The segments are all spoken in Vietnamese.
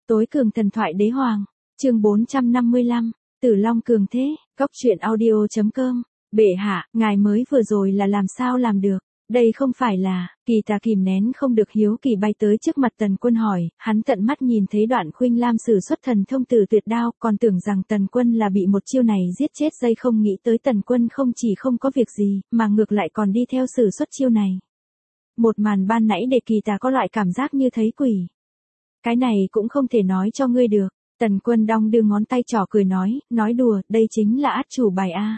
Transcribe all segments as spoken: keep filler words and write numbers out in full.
Tối cường thần thoại đế hoàng, chương bốn trăm năm mươi lăm, Tử Long cường thế, góc truyện audio chấm com. Bệ hạ, ngài mới vừa rồi là làm sao làm được? Đây không phải là, Kỳ Tà kìm nén không được hiếu kỳ bay tới trước mặt Tần Quân hỏi, hắn tận mắt nhìn thấy Đoạn Khuynh Lam sử xuất thần thông Tử Tuyệt Đao, còn tưởng rằng Tần Quân là bị một chiêu này giết chết dây, không nghĩ tới Tần Quân không chỉ không có việc gì, mà ngược lại còn đi theo sử xuất chiêu này. Một màn ban nãy để Kỳ Tà có loại cảm giác như thấy quỷ. Cái này cũng không thể nói cho ngươi được. Tần Quân đong đưa ngón tay trỏ cười nói, nói đùa, đây chính là át chủ bài a.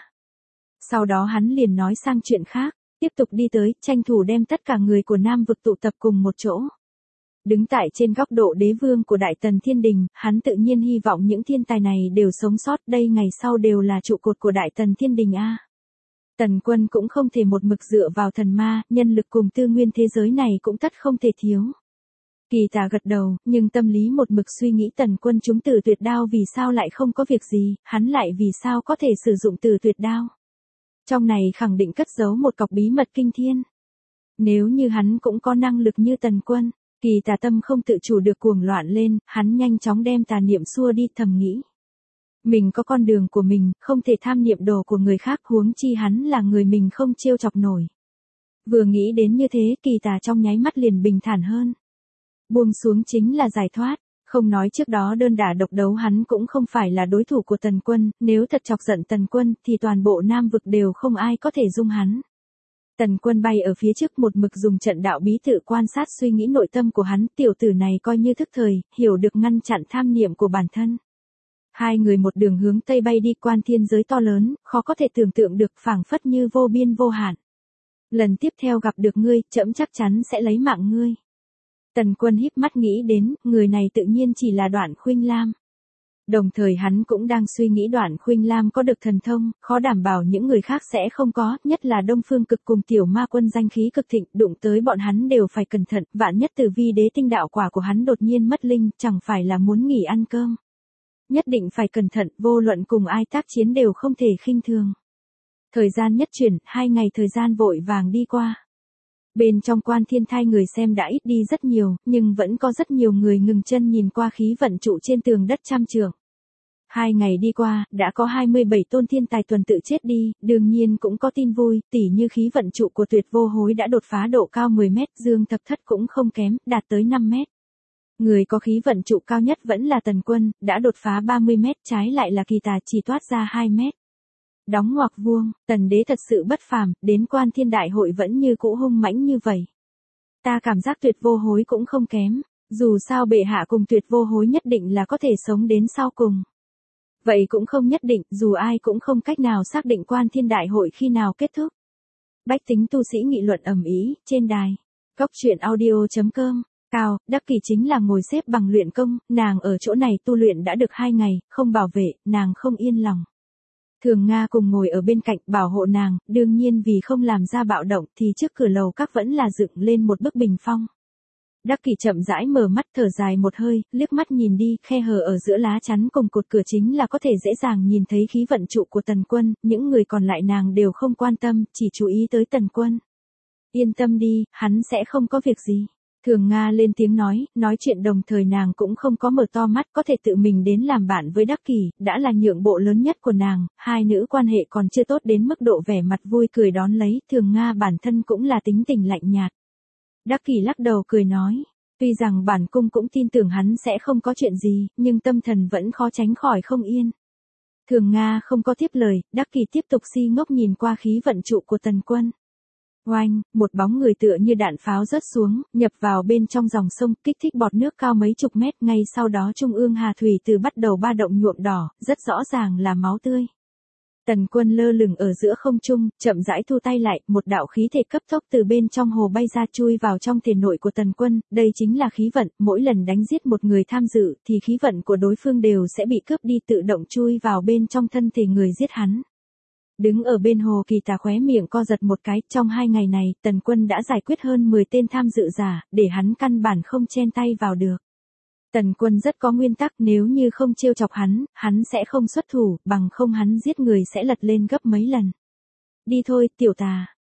Sau đó hắn liền nói sang chuyện khác, tiếp tục đi tới, tranh thủ đem tất cả người của Nam vực tụ tập cùng một chỗ. Đứng tại trên góc độ đế vương của Đại Tần Thiên Đình, hắn tự nhiên hy vọng những thiên tài này đều sống sót, đây ngày sau đều là trụ cột của Đại Tần Thiên Đình a. Tần Quân cũng không thể một mực dựa vào thần ma, nhân lực cùng tư nguyên thế giới này cũng tất không thể thiếu. Kỳ Tà gật đầu, nhưng tâm lý một mực suy nghĩ Tần Quân chúng Tử Tuyệt Đao vì sao lại không có việc gì, hắn lại vì sao có thể sử dụng Tử Tuyệt Đao. Trong này khẳng định cất giấu một cọc bí mật kinh thiên. Nếu như hắn cũng có năng lực như Tần Quân, Kỳ Tà tâm không tự chủ được cuồng loạn lên, hắn nhanh chóng đem tà niệm xua đi, thầm nghĩ. Mình có con đường của mình, không thể tham niệm đồ của người khác, huống chi hắn là người mình không trêu chọc nổi. Vừa nghĩ đến như thế, Kỳ Tà trong nháy mắt liền bình thản hơn. Buông xuống chính là giải thoát, không nói trước đó đơn đả độc đấu hắn cũng không phải là đối thủ của Tần Quân, nếu thật chọc giận Tần Quân thì toàn bộ Nam vực đều không ai có thể dung hắn. Tần Quân bay ở phía trước một mực dùng trận đạo bí tự quan sát suy nghĩ nội tâm của hắn, tiểu tử này coi như thức thời, hiểu được ngăn chặn tham niệm của bản thân. Hai người một đường hướng tây bay đi, quan thiên giới to lớn, khó có thể tưởng tượng được, phảng phất như vô biên vô hạn. Lần tiếp theo gặp được ngươi, trẫm chắc chắn sẽ lấy mạng ngươi. Tần Quân híp mắt nghĩ đến, người này tự nhiên chỉ là Đoạn Khuynh Lam. Đồng thời hắn cũng đang suy nghĩ Đoạn Khuynh Lam có được thần thông, khó đảm bảo những người khác sẽ không có, nhất là Đông Phương Cực cùng Tiểu Ma Quân danh khí cực thịnh, đụng tới bọn hắn đều phải cẩn thận, vạn nhất Tử Vi Đế tinh đạo quả của hắn đột nhiên mất linh, chẳng phải là muốn nghỉ ăn cơm. Nhất định phải cẩn thận, vô luận cùng ai tác chiến đều không thể khinh thường. Thời gian nhất chuyển, hai ngày thời gian vội vàng đi qua. Bên trong quan thiên thai người xem đã ít đi rất nhiều, nhưng vẫn có rất nhiều người ngừng chân nhìn qua khí vận trụ trên tường đất trăm trượng. Hai ngày đi qua, đã có hai mươi bảy tôn thiên tài tuần tự chết đi, đương nhiên cũng có tin vui, tỉ như khí vận trụ của Tuyệt Vô Hối đã đột phá độ cao mười mét, Dương Thập Thất cũng không kém, đạt tới năm mét. Người có khí vận trụ cao nhất vẫn là Tần Quân, đã đột phá ba mươi mét, trái lại là Kỳ Tà chỉ toát ra hai mét. Đóng ngoặc vuông, Tần Đế thật sự bất phàm, đến quan thiên đại hội vẫn như cũ hung mãnh như vậy. Ta cảm giác Tuyệt Vô Hối cũng không kém, dù sao bệ hạ cùng Tuyệt Vô Hối nhất định là có thể sống đến sau cùng. Vậy cũng không nhất định, dù ai cũng không cách nào xác định quan thiên đại hội khi nào kết thúc. Bách tính tu sĩ nghị luận ầm ĩ trên đài. Góc truyện audio chấm com. Cao, Đắc Kỳ chính là ngồi xếp bằng luyện công, nàng ở chỗ này tu luyện đã được hai ngày, không bảo vệ, nàng không yên lòng. Thường Nga cùng ngồi ở bên cạnh bảo hộ nàng, đương nhiên vì không làm ra bạo động thì trước cửa lầu các vẫn là dựng lên một bức bình phong. Đắc Kỳ chậm rãi mở mắt thở dài một hơi, liếc mắt nhìn đi, khe hở ở giữa lá chắn cùng cột cửa chính là có thể dễ dàng nhìn thấy khí vận trụ của Tần Quân, những người còn lại nàng đều không quan tâm, chỉ chú ý tới Tần Quân. Yên tâm đi, hắn sẽ không có việc gì. Thường Nga lên tiếng nói, nói chuyện đồng thời nàng cũng không có mở to mắt, có thể tự mình đến làm bạn với Đắc Kỳ, đã là nhượng bộ lớn nhất của nàng, hai nữ quan hệ còn chưa tốt đến mức độ vẻ mặt vui cười đón lấy, Thường Nga bản thân cũng là tính tình lạnh nhạt. Đắc Kỳ lắc đầu cười nói, tuy rằng bản cung cũng tin tưởng hắn sẽ không có chuyện gì, nhưng tâm thần vẫn khó tránh khỏi không yên. Thường Nga không có tiếp lời, Đắc Kỳ tiếp tục si ngốc nhìn qua khí vận trụ của Tần Quân. Oanh, một bóng người tựa như đạn pháo rớt xuống, nhập vào bên trong dòng sông, kích thích bọt nước cao mấy chục mét, ngay sau đó trung ương hà thủy từ bắt đầu ba động nhuộm đỏ, rất rõ ràng là máu tươi. Tần Quân lơ lửng ở giữa không trung, chậm rãi thu tay lại, một đạo khí thể cấp tốc từ bên trong hồ bay ra chui vào trong thể nội của Tần Quân, đây chính là khí vận, mỗi lần đánh giết một người tham dự thì khí vận của đối phương đều sẽ bị cướp đi, tự động chui vào bên trong thân thể người giết hắn. Đứng ở bên hồ, Kỳ Tà khóe miệng co giật một cái, trong hai ngày này, Tần Quân đã giải quyết hơn mười tên tham dự giả, để hắn căn bản không chen tay vào được. Tần Quân rất có nguyên tắc, nếu như không trêu chọc hắn, hắn sẽ không xuất thủ, bằng không hắn giết người sẽ lật lên gấp mấy lần. Đi thôi, tiểu tà.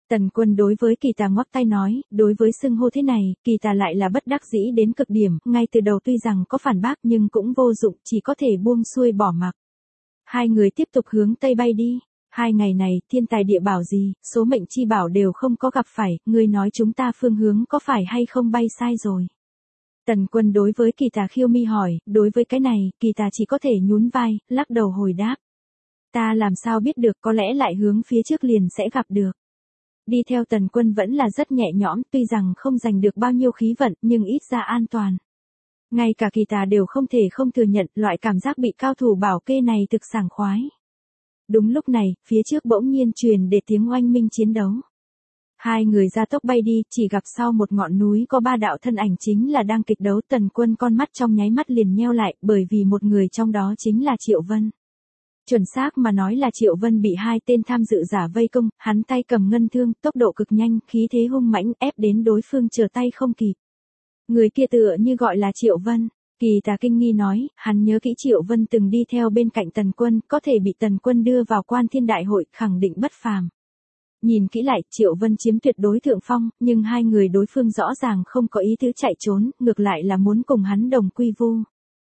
Tần Quân đối với Kỳ Tà ngoắc tay nói, đối với xưng hô thế này, Kỳ Tà lại là bất đắc dĩ đến cực điểm, ngay từ đầu tuy rằng có phản bác nhưng cũng vô dụng, chỉ có thể buông xuôi bỏ mặc. Hai người tiếp tục hướng Tây bay đi. Hai ngày này, thiên tài địa bảo gì, số mệnh chi bảo đều không có gặp phải, ngươi nói chúng ta phương hướng có phải hay không bay sai rồi. Tần Quân đối với Kỳ Tà khiêu mi hỏi, đối với cái này, Kỳ Tà chỉ có thể nhún vai, lắc đầu hồi đáp. Ta làm sao biết được, có lẽ lại hướng phía trước liền sẽ gặp được. Đi theo Tần Quân vẫn là rất nhẹ nhõm, tuy rằng không giành được bao nhiêu khí vận, nhưng ít ra an toàn. Ngay cả Kỳ Tà đều không thể không thừa nhận, loại cảm giác bị cao thủ bảo kê này thực sảng khoái. Đúng lúc này, phía trước bỗng nhiên truyền để tiếng oanh minh chiến đấu. Hai người ra tốc bay đi, chỉ gặp sau một ngọn núi có ba đạo thân ảnh chính là đang kịch đấu. Tần Quân con mắt trong nháy mắt liền nheo lại, bởi vì một người trong đó chính là Triệu Vân. Chuẩn xác mà nói là Triệu Vân bị hai tên tham dự giả vây công, hắn tay cầm ngân thương, tốc độ cực nhanh, khí thế hung mãnh, ép đến đối phương trở tay không kịp. Người kia tựa như gọi là Triệu Vân. Kỳ Tà kinh nghi nói, hắn nhớ kỹ Triệu Vân từng đi theo bên cạnh Tần Quân, có thể bị Tần Quân đưa vào Quan Thiên Đại Hội, khẳng định bất phàm. Nhìn kỹ lại, Triệu Vân chiếm tuyệt đối thượng phong, nhưng hai người đối phương rõ ràng không có ý tứ chạy trốn, ngược lại là muốn cùng hắn đồng quy vu.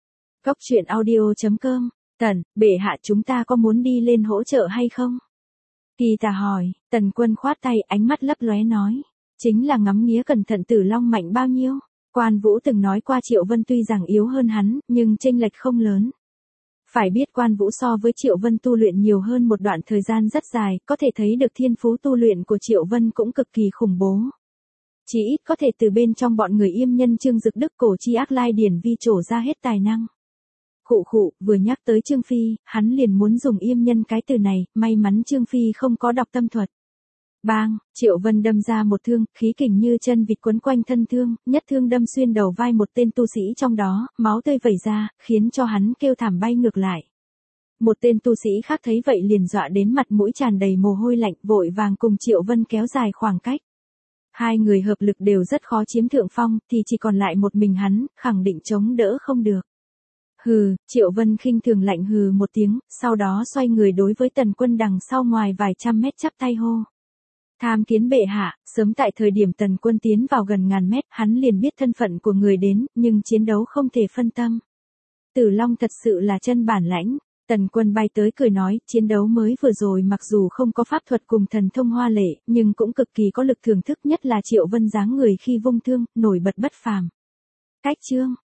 Cốc truyện audio chấm com. Tần, bệ hạ chúng ta có muốn đi lên hỗ trợ hay không? Kỳ Tà hỏi. Tần Quân khoát tay, ánh mắt lấp lóe nói. Chính là ngắm nghía cẩn thận Tử Long mạnh bao nhiêu. Quan Vũ từng nói qua Triệu Vân tuy rằng yếu hơn hắn, nhưng chênh lệch không lớn. Phải biết Quan Vũ so với Triệu Vân tu luyện nhiều hơn một đoạn thời gian rất dài, có thể thấy được thiên phú tu luyện của Triệu Vân cũng cực kỳ khủng bố. Chỉ ít có thể từ bên trong bọn người Yêm Nhân Trương Dực Đức cổ chi ác lai điển vi trổ ra hết tài năng. Khụ khụ, vừa nhắc tới Trương Phi, hắn liền muốn dùng Yêm Nhân cái từ này, may mắn Trương Phi không có đọc tâm thuật. Bang, Triệu Vân đâm ra một thương, khí kình như chân vịt quấn quanh thân thương, nhất thương đâm xuyên đầu vai một tên tu sĩ trong đó, máu tươi vẩy ra, khiến cho hắn kêu thảm bay ngược lại. Một tên tu sĩ khác thấy vậy liền dọa đến mặt mũi tràn đầy mồ hôi lạnh, vội vàng cùng Triệu Vân kéo dài khoảng cách. Hai người hợp lực đều rất khó chiếm thượng phong, thì chỉ còn lại một mình hắn, khẳng định chống đỡ không được. Hừ, Triệu Vân khinh thường lạnh hừ một tiếng, sau đó xoay người đối với Tần Quân đằng sau ngoài vài trăm mét chắp tay hô. Tham kiến bệ hạ, sớm tại thời điểm Tần Quân tiến vào gần ngàn mét, hắn liền biết thân phận của người đến, nhưng chiến đấu không thể phân tâm. Tử Long thật sự là chân bản lãnh. Tần Quân bay tới cười nói, chiến đấu mới vừa rồi mặc dù không có pháp thuật cùng thần thông hoa lệ, nhưng cũng cực kỳ có lực thưởng thức, nhất là Triệu Vân dáng người khi vung thương, nổi bật bất phàm. Cách chương